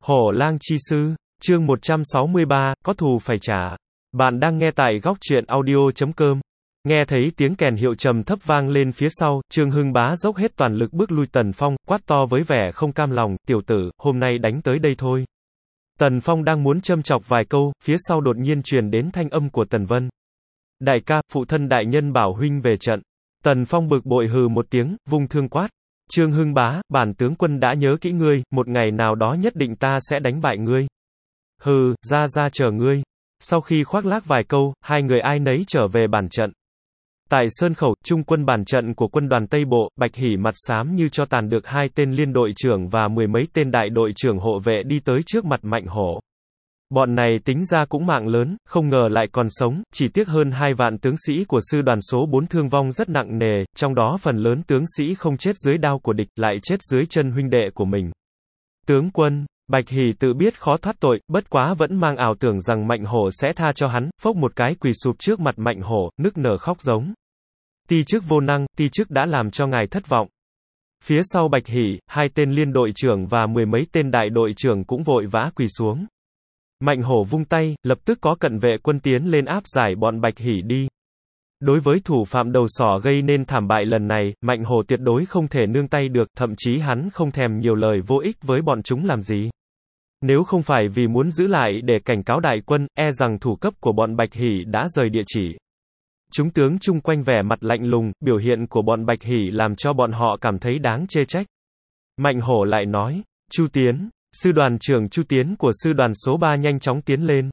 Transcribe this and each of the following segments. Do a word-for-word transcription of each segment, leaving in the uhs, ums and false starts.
Hổ lang chi sư, chương một trăm sáu mươi ba, có thù phải trả. Bạn đang nghe tại góc truyện audio chấm com. Nghe thấy tiếng kèn hiệu trầm thấp vang lên phía sau, Trương Hưng Bá dốc hết toàn lực bước lui Tần Phong, quát to với vẻ không cam lòng, tiểu tử, hôm nay đánh tới đây thôi. Tần Phong đang muốn châm chọc vài câu, phía sau đột nhiên truyền đến thanh âm của Tần Vân. Đại ca, phụ thân đại nhân bảo huynh về trận. Tần Phong bực bội hừ một tiếng, vung thương quát. Trương Hưng Bá, bản tướng quân đã nhớ kỹ ngươi, một ngày nào đó nhất định ta sẽ đánh bại ngươi. Hừ, ra ra chờ ngươi. Sau khi khoác lác vài câu, hai người ai nấy trở về bàn trận. Tại Sơn Khẩu, trung quân bàn trận của quân đoàn Tây Bộ, Bạch Hỉ mặt xám như cho tàn được hai tên liên đội trưởng và mười mấy tên đại đội trưởng hộ vệ đi tới trước mặt Mạnh Hổ. Bọn này tính ra cũng mạng lớn, không ngờ lại còn sống, chỉ tiếc hơn hai vạn tướng sĩ của sư đoàn số bốn thương vong rất nặng nề, trong đó phần lớn tướng sĩ không chết dưới đao của địch, lại chết dưới chân huynh đệ của mình. Tướng quân, Bạch Hỉ tự biết khó thoát tội, bất quá vẫn mang ảo tưởng rằng Mạnh Hổ sẽ tha cho hắn, phốc một cái quỳ sụp trước mặt Mạnh Hổ, nức nở khóc giống. Ti chức vô năng, ti chức đã làm cho ngài thất vọng. Phía sau Bạch Hỉ, hai tên liên đội trưởng và mười mấy tên đại đội trưởng cũng vội vã quỳ xuống. Mạnh Hổ vung tay, lập tức có cận vệ quân tiến lên áp giải bọn Bạch Hỉ đi. Đối với thủ phạm đầu sỏ gây nên thảm bại lần này, Mạnh Hổ tuyệt đối không thể nương tay được, thậm chí hắn không thèm nhiều lời vô ích với bọn chúng làm gì. Nếu không phải vì muốn giữ lại để cảnh cáo đại quân, e rằng thủ cấp của bọn Bạch Hỉ đã rời địa chỉ. Chúng tướng chung quanh vẻ mặt lạnh lùng, biểu hiện của bọn Bạch Hỉ làm cho bọn họ cảm thấy đáng chê trách. Mạnh Hổ lại nói, Chu Tiến, sư đoàn trưởng Chu Tiến của sư đoàn số ba nhanh chóng tiến lên.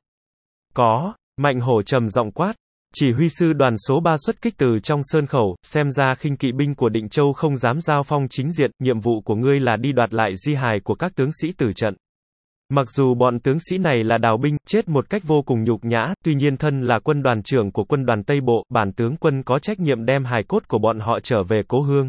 Có, Mạnh Hổ trầm giọng quát. Chỉ huy sư đoàn số ba xuất kích từ trong Sơn Khẩu, xem ra khinh kỵ binh của Định Châu không dám giao phong chính diện, nhiệm vụ của ngươi là đi đoạt lại di hài của các tướng sĩ tử trận. Mặc dù bọn tướng sĩ này là đào binh, chết một cách vô cùng nhục nhã, tuy nhiên thân là quân đoàn trưởng của quân đoàn Tây Bộ, bản tướng quân có trách nhiệm đem hài cốt của bọn họ trở về cố hương.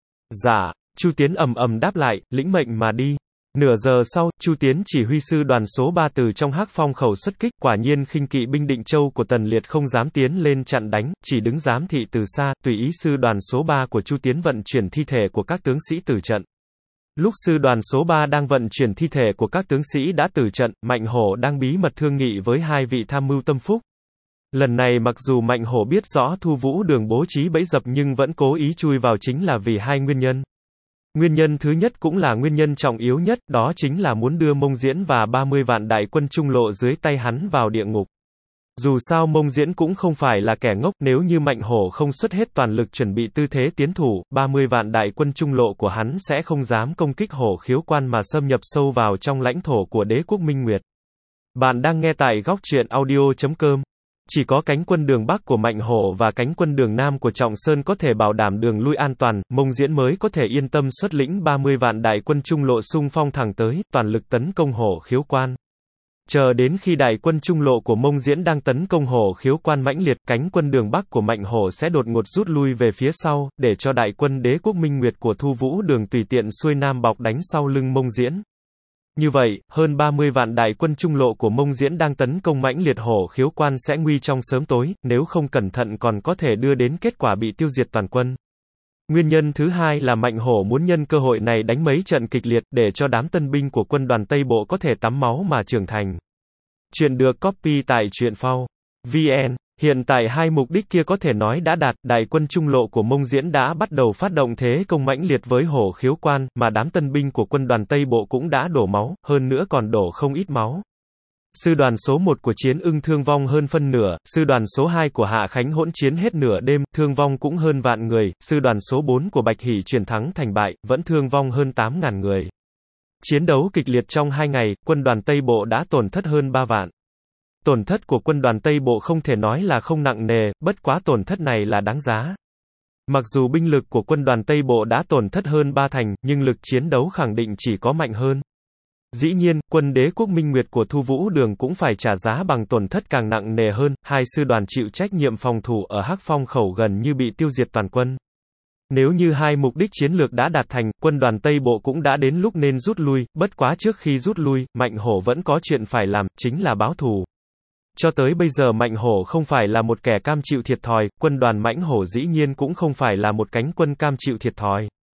Dạ, Chu Tiến ầm ầm đáp lại, lĩnh mệnh mà đi. Nửa giờ sau, Chu Tiến chỉ huy sư đoàn số ba từ trong Hắc Phong khẩu xuất kích, quả nhiên khinh kỵ binh Định Châu của Tần Liệt không dám tiến lên chặn đánh, chỉ đứng giám thị từ xa, tùy ý sư đoàn số ba của Chu Tiến vận chuyển thi thể của các tướng sĩ tử trận. Lúc sư đoàn số ba đang vận chuyển thi thể của các tướng sĩ đã tử trận, Mạnh Hổ đang bí mật thương nghị với hai vị tham mưu tâm phúc. Lần này mặc dù Mạnh Hổ biết rõ Thu Vũ Đường bố trí bẫy dập nhưng vẫn cố ý chui vào chính là vì hai nguyên nhân. Nguyên nhân thứ nhất cũng là nguyên nhân trọng yếu nhất, đó chính là muốn đưa Mông Diễn và ba mươi vạn đại quân trung lộ dưới tay hắn vào địa ngục. Dù sao Mông Diễn cũng không phải là kẻ ngốc, nếu như Mạnh Hổ không xuất hết toàn lực chuẩn bị tư thế tiến thủ, ba mươi vạn đại quân trung lộ của hắn sẽ không dám công kích Hổ Khiếu Quan mà xâm nhập sâu vào trong lãnh thổ của đế quốc Minh Nguyệt. Bạn đang nghe tại góc truyện audio chấm com. Chỉ có cánh quân đường Bắc của Mạnh Hổ và cánh quân đường Nam của Trọng Sơn có thể bảo đảm đường lui an toàn, Mông Diễn mới có thể yên tâm xuất lĩnh ba mươi vạn đại quân trung lộ xung phong thẳng tới, toàn lực tấn công Hổ Khiếu Quan. Chờ đến khi đại quân trung lộ của Mông Diễn đang tấn công Hổ Khiếu Quan mãnh liệt, cánh quân đường Bắc của Mạnh Hổ sẽ đột ngột rút lui về phía sau, để cho đại quân đế quốc Minh Nguyệt của Thu Vũ Đường tùy tiện xuôi nam bọc đánh sau lưng Mông Diễn. Như vậy, hơn ba mươi vạn đại quân trung lộ của Mông Diễn đang tấn công mãnh liệt Hổ Khiếu Quan sẽ nguy trong sớm tối, nếu không cẩn thận còn có thể đưa đến kết quả bị tiêu diệt toàn quân. Nguyên nhân thứ hai là Mạnh Hổ muốn nhân cơ hội này đánh mấy trận kịch liệt, để cho đám tân binh của quân đoàn Tây Bộ có thể tắm máu mà trưởng thành. Chuyện được copy tại truyện phao chấm vn. Hiện tại hai mục đích kia có thể nói đã đạt, đại quân trung lộ của Mông Diễn đã bắt đầu phát động thế công mãnh liệt với Hổ Khiếu Quan, mà đám tân binh của quân đoàn Tây Bộ cũng đã đổ máu, hơn nữa còn đổ không ít máu. Sư đoàn số một của Chiến Ưng thương vong hơn phân nửa, sư đoàn số hai của Hạ Khánh hỗn chiến hết nửa đêm, thương vong cũng hơn vạn người, sư đoàn số bốn của Bạch Hỉ chuyển thắng thành bại, vẫn thương vong hơn tám ngàn người. Chiến đấu kịch liệt trong hai ngày, quân đoàn Tây Bộ đã tổn thất hơn ba vạn. Tổn thất của quân đoàn Tây Bộ không thể nói là không nặng nề, bất quá tổn thất này là đáng giá. Mặc dù binh lực của quân đoàn Tây Bộ đã tổn thất hơn ba thành, nhưng lực chiến đấu khẳng định chỉ có mạnh hơn. Dĩ nhiên, quân đế quốc Minh Nguyệt của Thu Vũ Đường cũng phải trả giá bằng tổn thất càng nặng nề hơn, hai sư đoàn chịu trách nhiệm phòng thủ ở Hắc Phong khẩu gần như bị tiêu diệt toàn quân. Nếu như hai mục đích chiến lược đã đạt thành, quân đoàn Tây Bộ cũng đã đến lúc nên rút lui, bất quá trước khi rút lui, Mạnh Hổ vẫn có chuyện phải làm, chính là báo thù. Cho tới bây giờ Mạnh Hổ không phải là một kẻ cam chịu thiệt thòi, quân đoàn Mãnh Hổ dĩ nhiên cũng không phải là một cánh quân cam chịu thiệt thòi.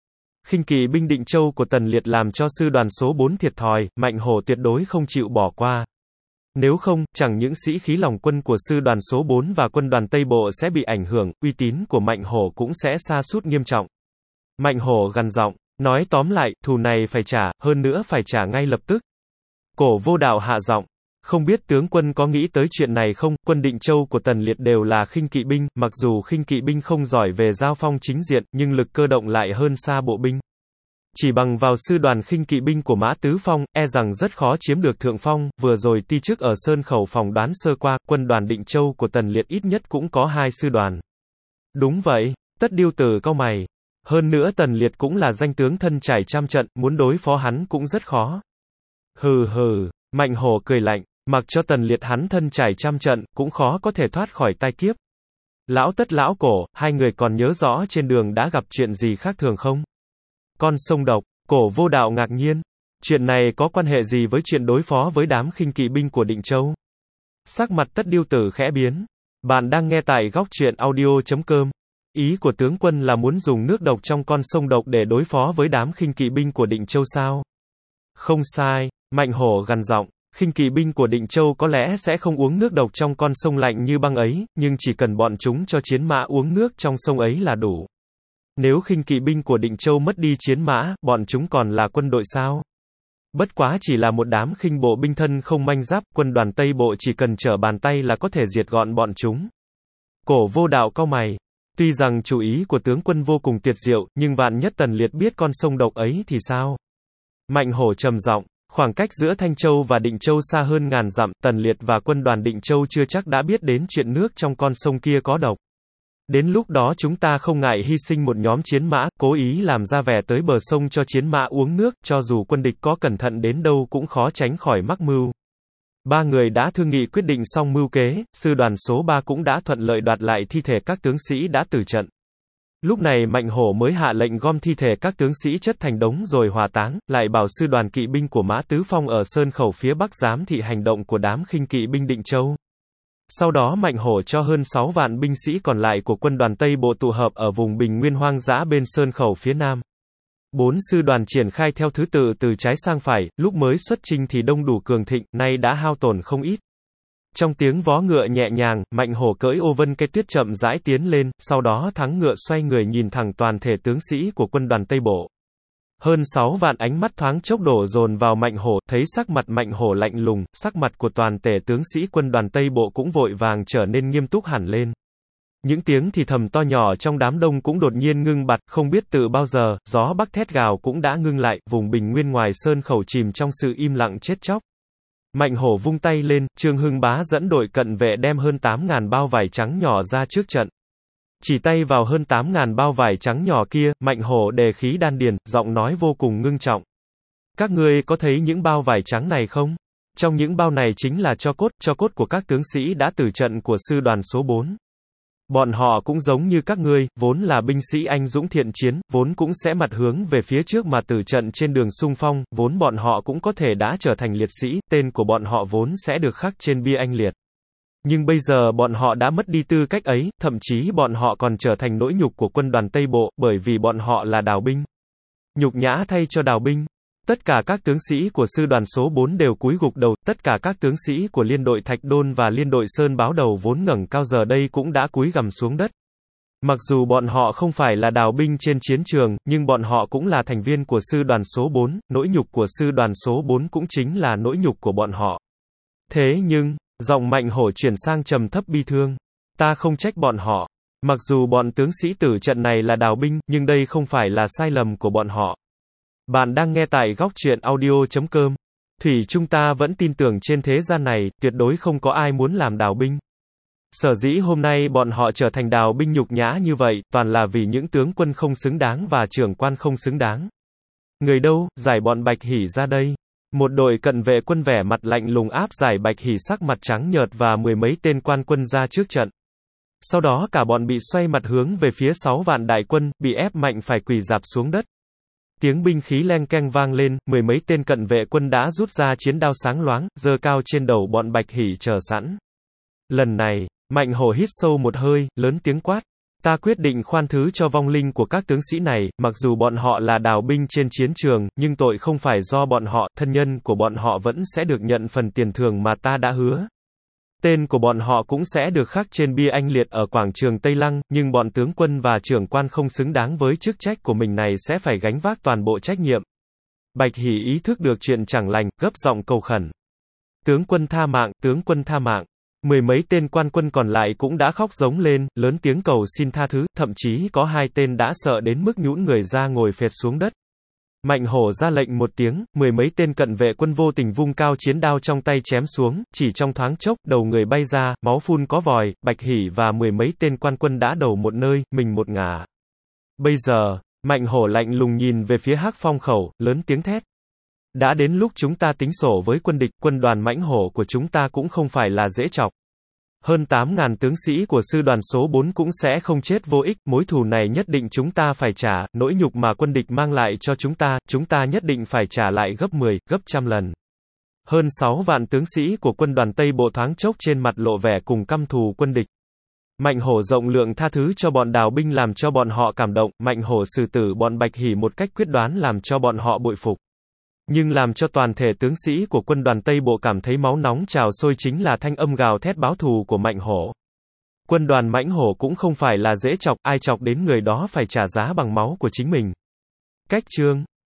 Khinh kỵ binh Định Châu của Tần Liệt làm cho sư đoàn số bốn thiệt thòi, Mạnh Hổ tuyệt đối không chịu bỏ qua. Nếu không, chẳng những sĩ khí lòng quân của sư đoàn số bốn và quân đoàn Tây Bộ sẽ bị ảnh hưởng, uy tín của Mạnh Hổ cũng sẽ sa sút nghiêm trọng. Mạnh Hổ gằn giọng, nói tóm lại, thù này phải trả, hơn nữa phải trả ngay lập tức. Cổ Vô Đạo hạ giọng, không biết tướng quân có nghĩ tới chuyện này không, quân Định Châu của Tần Liệt đều là khinh kỵ binh, mặc dù khinh kỵ binh không giỏi về giao phong chính diện, nhưng lực cơ động lại hơn xa bộ binh. Chỉ bằng vào sư đoàn khinh kỵ binh của Mã Tứ Phong, e rằng rất khó chiếm được thượng phong, vừa rồi ti chức ở Sơn Khẩu phỏng đoán sơ qua, quân đoàn Định Châu của Tần Liệt ít nhất cũng có hai sư đoàn. Đúng vậy, Tất Điêu Tử cau mày. Hơn nữa Tần Liệt cũng là danh tướng thân trải trăm trận, muốn đối phó hắn cũng rất khó. Hừ hừ, Mạnh Hổ cười lạnh, mặc cho Tần Liệt hắn thân trải trăm trận, cũng khó có thể thoát khỏi tai kiếp. Lão Tất lão Cổ, hai người còn nhớ rõ trên đường đã gặp chuyện gì khác thường không? Con sông độc, Cổ Vô Đạo ngạc nhiên. Chuyện này có quan hệ gì với chuyện đối phó với đám khinh kỵ binh của Định Châu? Sắc mặt Tất Điêu Tử khẽ biến. Bạn đang nghe tại góc truyện audio chấm com. Ý của tướng quân là muốn dùng nước độc trong con sông độc để đối phó với đám khinh kỵ binh của Định Châu sao? Không sai, Mạnh Hổ gằn giọng, khinh kỵ binh của Định Châu có lẽ sẽ không uống nước độc trong con sông lạnh như băng ấy, nhưng chỉ cần bọn chúng cho chiến mã uống nước trong sông ấy là đủ. Nếu khinh kỵ binh của Định Châu mất đi chiến mã, bọn chúng còn là quân đội sao? Bất quá chỉ là một đám khinh bộ binh thân không manh giáp, quân đoàn Tây Bộ chỉ cần trở bàn tay là có thể diệt gọn bọn chúng. Cổ Vô Đạo cau mày. Tuy rằng chủ ý của tướng quân vô cùng tuyệt diệu, nhưng vạn nhất Tần Liệt biết con sông độc ấy thì sao? Mạnh Hổ trầm giọng, khoảng cách giữa Thanh Châu và Định Châu xa hơn ngàn dặm, Tần Liệt và quân đoàn Định Châu chưa chắc đã biết đến chuyện nước trong con sông kia có độc. Đến lúc đó chúng ta không ngại hy sinh một nhóm chiến mã, cố ý làm ra vẻ tới bờ sông cho chiến mã uống nước, cho dù quân địch có cẩn thận đến đâu cũng khó tránh khỏi mắc mưu. Ba người đã thương nghị quyết định xong mưu kế, sư đoàn số ba cũng đã thuận lợi đoạt lại thi thể các tướng sĩ đã tử trận. Lúc này Mạnh Hổ mới hạ lệnh gom thi thể các tướng sĩ chất thành đống rồi hỏa táng, lại bảo sư đoàn kỵ binh của Mã Tứ Phong ở Sơn Khẩu phía Bắc giám thị hành động của đám khinh kỵ binh Định Châu. Sau đó Mạnh Hổ cho hơn sáu vạn binh sĩ còn lại của quân đoàn Tây Bộ tụ hợp ở vùng bình nguyên hoang dã bên Sơn Khẩu phía Nam. Bốn sư đoàn triển khai theo thứ tự từ trái sang phải, lúc mới xuất chinh thì đông đủ cường thịnh, nay đã hao tổn không ít. Trong tiếng vó ngựa nhẹ nhàng, Mạnh Hổ cưỡi ô vân cây tuyết chậm rãi tiến lên, sau đó thắng ngựa xoay người nhìn thẳng toàn thể tướng sĩ của quân đoàn Tây Bộ. Hơn sáu vạn ánh mắt thoáng chốc đổ dồn vào Mạnh Hổ, thấy sắc mặt Mạnh Hổ lạnh lùng, sắc mặt của toàn thể tướng sĩ quân đoàn Tây Bộ cũng vội vàng trở nên nghiêm túc hẳn lên. Những tiếng thì thầm to nhỏ trong đám đông cũng đột nhiên ngưng bặt, không biết từ bao giờ, gió bắc thét gào cũng đã ngưng lại, vùng bình nguyên ngoài Sơn Khẩu chìm trong sự im lặng chết chóc. Mạnh Hổ vung tay lên, Trương Hưng Bá dẫn đội cận vệ đem hơn tám ngàn bao vải trắng nhỏ ra trước trận. Chỉ tay vào hơn tám ngàn bao vải trắng nhỏ kia, Mạnh Hổ đề khí đan điền, giọng nói vô cùng ngưng trọng. Các ngươi có thấy những bao vải trắng này không? Trong những bao này chính là tro cốt, tro cốt của các tướng sĩ đã tử trận của sư đoàn số bốn. Bọn họ cũng giống như các ngươi, vốn là binh sĩ anh dũng thiện chiến, vốn cũng sẽ mặt hướng về phía trước mà tử trận trên đường xung phong, vốn bọn họ cũng có thể đã trở thành liệt sĩ, tên của bọn họ vốn sẽ được khắc trên bia anh liệt. Nhưng bây giờ bọn họ đã mất đi tư cách ấy, thậm chí bọn họ còn trở thành nỗi nhục của quân đoàn Tây Bộ, bởi vì bọn họ là đào binh. Nhục nhã thay cho đào binh. Tất cả các tướng sĩ của sư đoàn số bốn đều cúi gục đầu, tất cả các tướng sĩ của liên đội Thạch Đôn và liên đội Sơn Báo Đầu vốn ngẩng cao giờ đây cũng đã cúi gằm xuống đất. Mặc dù bọn họ không phải là đào binh trên chiến trường, nhưng bọn họ cũng là thành viên của sư đoàn số bốn, nỗi nhục của sư đoàn số bốn cũng chính là nỗi nhục của bọn họ. Thế nhưng, giọng Mạnh Hổ chuyển sang trầm thấp bi thương. Ta không trách bọn họ. Mặc dù bọn tướng sĩ tử trận này là đào binh, nhưng đây không phải là sai lầm của bọn họ. Bạn đang nghe tại góc truyện audio chấm com. Thủy chúng ta vẫn tin tưởng trên thế gian này, tuyệt đối không có ai muốn làm đào binh. Sở dĩ hôm nay bọn họ trở thành đào binh nhục nhã như vậy, toàn là vì những tướng quân không xứng đáng và trưởng quan không xứng đáng. Người đâu, giải bọn Bạch Hỉ ra đây. Một đội cận vệ quân vẻ mặt lạnh lùng áp giải Bạch Hỉ sắc mặt trắng nhợt và mười mấy tên quan quân ra trước trận. Sau đó cả bọn bị xoay mặt hướng về phía sáu vạn đại quân, bị ép mạnh phải quỳ rạp xuống đất. Tiếng binh khí leng keng vang lên, mười mấy tên cận vệ quân đã rút ra chiến đao sáng loáng, giơ cao trên đầu bọn Bạch Hỉ chờ sẵn. Lần này, Mạnh Hổ hít sâu một hơi, lớn tiếng quát. Ta quyết định khoan thứ cho vong linh của các tướng sĩ này, mặc dù bọn họ là đào binh trên chiến trường, nhưng tội không phải do bọn họ, thân nhân của bọn họ vẫn sẽ được nhận phần tiền thưởng mà ta đã hứa. Tên của bọn họ cũng sẽ được khắc trên bia anh liệt ở quảng trường Tây Lăng, nhưng bọn tướng quân và trưởng quan không xứng đáng với chức trách của mình này sẽ phải gánh vác toàn bộ trách nhiệm. Bạch Hỷ ý thức được chuyện chẳng lành, gấp giọng cầu khẩn. Tướng quân tha mạng, tướng quân tha mạng. Mười mấy tên quan quân còn lại cũng đã khóc giống lên, lớn tiếng cầu xin tha thứ, thậm chí có hai tên đã sợ đến mức nhũn người ra ngồi phệt xuống đất. Mạnh Hổ ra lệnh một tiếng, mười mấy tên cận vệ quân vô tình vung cao chiến đao trong tay chém xuống, chỉ trong thoáng chốc, đầu người bay ra, máu phun có vòi, Bạch Hỷ và mười mấy tên quan quân đã đầu một nơi, mình một ngả. Bây giờ, Mạnh Hổ lạnh lùng nhìn về phía Hắc Phong khẩu, lớn tiếng thét. Đã đến lúc chúng ta tính sổ với quân địch, quân đoàn Mãnh Hổ của chúng ta cũng không phải là dễ chọc. Hơn tám ngàn tướng sĩ của sư đoàn số bốn cũng sẽ không chết vô ích, mối thù này nhất định chúng ta phải trả, nỗi nhục mà quân địch mang lại cho chúng ta, chúng ta nhất định phải trả lại gấp mười, gấp trăm lần. Hơn sáu vạn tướng sĩ của quân đoàn Tây Bộ thoáng chốc trên mặt lộ vẻ cùng căm thù quân địch. Mạnh Hổ rộng lượng tha thứ cho bọn đào binh làm cho bọn họ cảm động, Mạnh Hổ xử tử bọn Bạch Hỷ một cách quyết đoán làm cho bọn họ bội phục. Nhưng làm cho toàn thể tướng sĩ của quân đoàn Tây Bộ cảm thấy máu nóng trào sôi chính là thanh âm gào thét báo thù của Mạnh Hổ. Quân đoàn Mãnh Hổ cũng không phải là dễ chọc, ai chọc đến người đó phải trả giá bằng máu của chính mình. Cách chương